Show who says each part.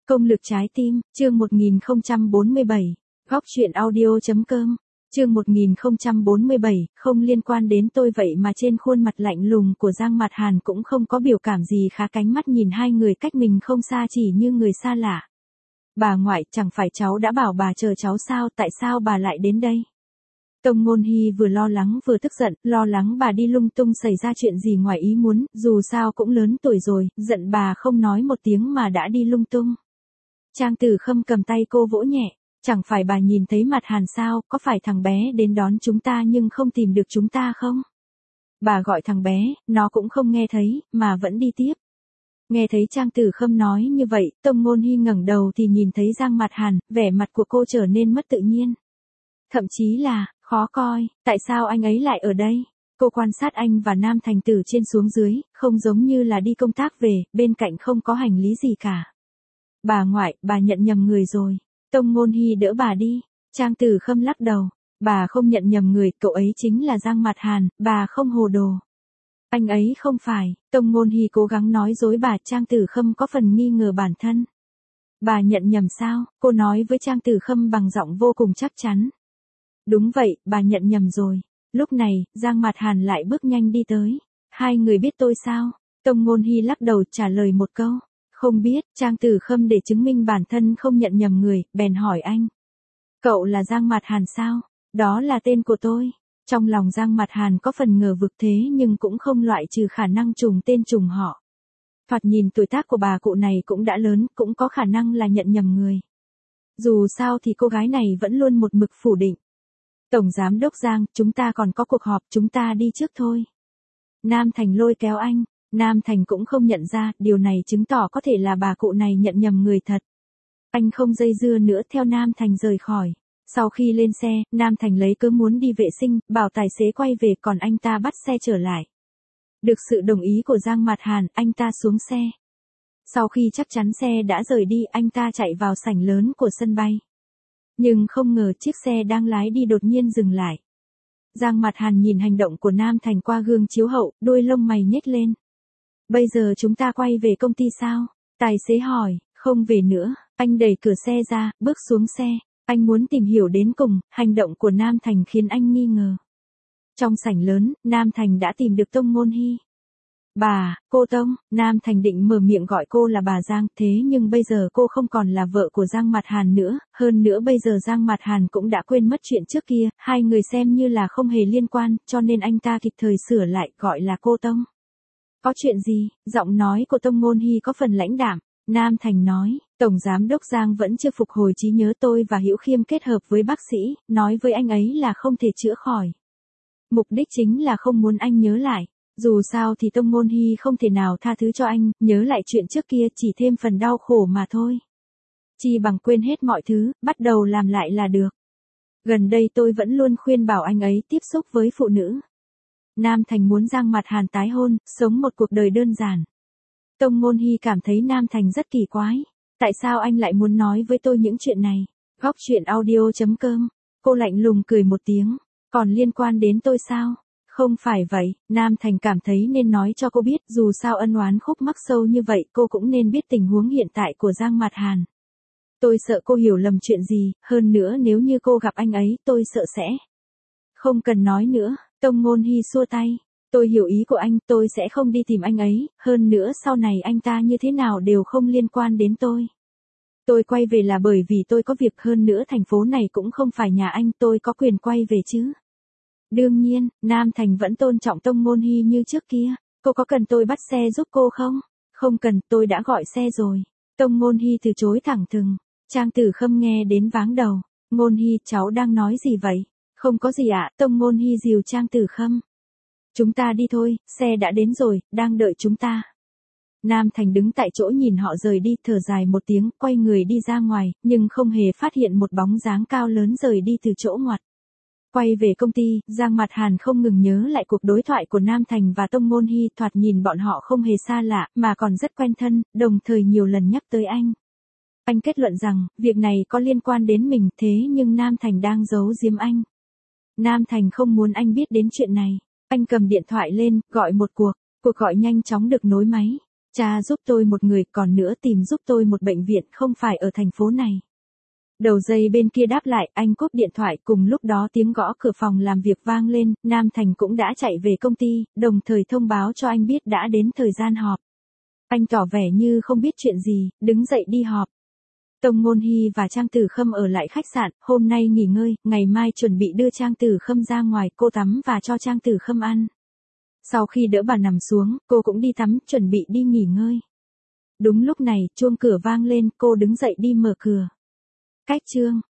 Speaker 1: Công lực trái tim, chương 1047, góc truyện audio.com, chương 1047, không liên quan đến tôi vậy mà trên khuôn mặt lạnh lùng của Giang Mạt Hàn cũng không có biểu cảm gì khá, cánh mắt nhìn hai người cách mình không xa chỉ như người xa lạ. Bà ngoại, chẳng phải cháu đã bảo bà chờ cháu sao, tại sao bà lại đến đây? Tông Ngôn Hy vừa lo lắng vừa tức giận, lo lắng bà đi lung tung xảy ra chuyện gì ngoài ý muốn, dù sao cũng lớn tuổi rồi, giận bà không nói một tiếng mà đã đi lung tung. Trang Tử Khâm cầm tay cô vỗ nhẹ, chẳng phải bà nhìn thấy Mạt Hàn sao, có phải thằng bé đến đón chúng ta nhưng không tìm được chúng ta không? Bà gọi thằng bé, nó cũng không nghe thấy, mà vẫn đi tiếp. Nghe thấy Trang Tử Khâm nói như vậy, Tông Ngôn Hy ngẩng đầu thì nhìn thấy Giang Mạt Hàn, vẻ mặt của cô trở nên mất tự nhiên. Thậm chí là, khó coi, tại sao anh ấy lại ở đây? Cô quan sát anh và Nam Thành từ trên xuống dưới, không giống như là đi công tác về, bên cạnh không có hành lý gì cả. Bà ngoại, bà nhận nhầm người rồi. Tông Ngôn Hy đỡ bà đi. Trang Tử Khâm lắc đầu. Bà không nhận nhầm người, cậu ấy chính là Giang Mạt Hàn, bà không hồ đồ. Anh ấy không phải. Tông Ngôn Hy cố gắng nói dối bà. Trang Tử Khâm có phần nghi ngờ bản thân. Bà nhận nhầm sao? Cô nói với Trang Tử Khâm bằng giọng vô cùng chắc chắn. Đúng vậy, bà nhận nhầm rồi. Lúc này, Giang Mạt Hàn lại bước nhanh đi tới. Hai người biết tôi sao? Tông Ngôn Hy lắc đầu trả lời một câu. Không biết. Trang Tử Khâm để chứng minh bản thân không nhận nhầm người, bèn hỏi anh. Cậu là Giang Mạt Hàn sao? Đó là tên của tôi. Trong lòng Giang Mạt Hàn có phần ngờ vực thế nhưng cũng không loại trừ khả năng trùng tên trùng họ. Thoạt nhìn tuổi tác của bà cụ này cũng đã lớn, cũng có khả năng là nhận nhầm người. Dù sao thì cô gái này vẫn luôn một mực phủ định. Tổng Giám đốc Giang, chúng ta còn có cuộc họp, chúng ta đi trước thôi. Nam Thành lôi kéo anh. Nam Thành cũng không nhận ra, điều này chứng tỏ có thể là bà cụ này nhận nhầm người thật. Anh không dây dưa nữa theo Nam Thành rời khỏi. Sau khi lên xe, Nam Thành lấy cớ muốn đi vệ sinh, bảo tài xế quay về còn anh ta bắt xe trở lại. Được sự đồng ý của Giang Mạt Hàn, anh ta xuống xe. Sau khi chắc chắn xe đã rời đi, anh ta chạy vào sảnh lớn của sân bay. Nhưng không ngờ chiếc xe đang lái đi đột nhiên dừng lại. Giang Mạt Hàn nhìn hành động của Nam Thành qua gương chiếu hậu, đôi lông mày nhếch lên. Bây giờ chúng ta quay về công ty sao? Tài xế hỏi. Không về nữa. Anh đẩy cửa xe ra, bước xuống xe. Anh muốn tìm hiểu đến cùng, hành động của Nam Thành khiến anh nghi ngờ. Trong sảnh lớn, Nam Thành đã tìm được Tông Ngôn Hy. Bà, cô Tông. Nam Thành định mở miệng gọi cô là bà Giang, thế nhưng bây giờ cô không còn là vợ của Giang Mạt Hàn nữa, hơn nữa bây giờ Giang Mạt Hàn cũng đã quên mất chuyện trước kia, hai người xem như là không hề liên quan, cho nên anh ta kịp thời sửa lại, gọi là cô Tông. Có chuyện gì? Giọng nói của Tông Ngôn Hy có phần lãnh đạm. Nam Thành nói, Tổng Giám đốc Giang vẫn chưa phục hồi trí nhớ, tôi và Hữu Khiêm kết hợp với bác sĩ, nói với anh ấy là không thể chữa khỏi. Mục đích chính là không muốn anh nhớ lại. Dù sao thì Tông Ngôn Hy không thể nào tha thứ cho anh, nhớ lại chuyện trước kia chỉ thêm phần đau khổ mà thôi. Chi bằng quên hết mọi thứ, bắt đầu làm lại là được. Gần đây tôi vẫn luôn khuyên bảo anh ấy tiếp xúc với phụ nữ. Nam Thành muốn Giang Mạt Hàn tái hôn, sống một cuộc đời đơn giản. Tông Ngôn Hy cảm thấy Nam Thành rất kỳ quái. Tại sao anh lại muốn nói với tôi những chuyện này? Góc truyện audio.com. Cô lạnh lùng cười một tiếng. Còn liên quan đến tôi sao? Không phải vậy, Nam Thành cảm thấy nên nói cho cô biết, dù sao ân oán khúc mắc sâu như vậy, cô cũng nên biết tình huống hiện tại của Giang Mạt Hàn. Tôi sợ cô hiểu lầm chuyện gì, hơn nữa nếu như cô gặp anh ấy, tôi sợ sẽ. Không cần nói nữa, Tông Ngôn Hy xua tay. Tôi hiểu ý của anh, tôi sẽ không đi tìm anh ấy, hơn nữa sau này anh ta như thế nào đều không liên quan đến tôi. Tôi quay về là bởi vì tôi có việc, hơn nữa thành phố này cũng không phải nhà anh, tôi có quyền quay về chứ. Đương nhiên, Nam Thành vẫn tôn trọng Tông Ngôn Hy như trước kia. Cô có cần tôi bắt xe giúp cô không? Không cần, tôi đã gọi xe rồi. Tông Ngôn Hy từ chối thẳng thừng. Trang Tử Khâm nghe đến váng đầu. Ngôn Hy, cháu đang nói gì vậy? Không có gì ạ, Tông Ngôn Hy dìu Trang Tử Khâm. Chúng ta đi thôi, xe đã đến rồi, đang đợi chúng ta. Nam Thành đứng tại chỗ nhìn họ rời đi, thở dài một tiếng, quay người đi ra ngoài, nhưng không hề phát hiện một bóng dáng cao lớn rời đi từ chỗ ngoặt. Quay về công ty, Giang Mạt Hàn không ngừng nhớ lại cuộc đối thoại của Nam Thành và Tông Ngôn Hy, thoạt nhìn bọn họ không hề xa lạ, mà còn rất quen thân, đồng thời nhiều lần nhắc tới anh. Anh kết luận rằng, việc này có liên quan đến mình, thế nhưng Nam Thành đang giấu giếm anh. Nam Thành không muốn anh biết đến chuyện này. Anh cầm điện thoại lên, gọi một cuộc. Cuộc gọi nhanh chóng được nối máy. Cha giúp tôi một người, còn nữa tìm giúp tôi một bệnh viện không phải ở thành phố này. Đầu dây bên kia đáp lại, anh cúp điện thoại, cùng lúc đó tiếng gõ cửa phòng làm việc vang lên, Nam Thành cũng đã chạy về công ty, đồng thời thông báo cho anh biết đã đến thời gian họp. Anh tỏ vẻ như không biết chuyện gì, đứng dậy đi họp. Tông Ngôn Hy và Trang Tử Khâm ở lại khách sạn, hôm nay nghỉ ngơi, ngày mai chuẩn bị đưa Trang Tử Khâm ra ngoài, cô tắm và cho Trang Tử Khâm ăn. Sau khi đỡ bà nằm xuống, cô cũng đi tắm, chuẩn bị đi nghỉ ngơi. Đúng lúc này, chuông cửa vang lên, cô đứng dậy đi mở cửa. Cách chương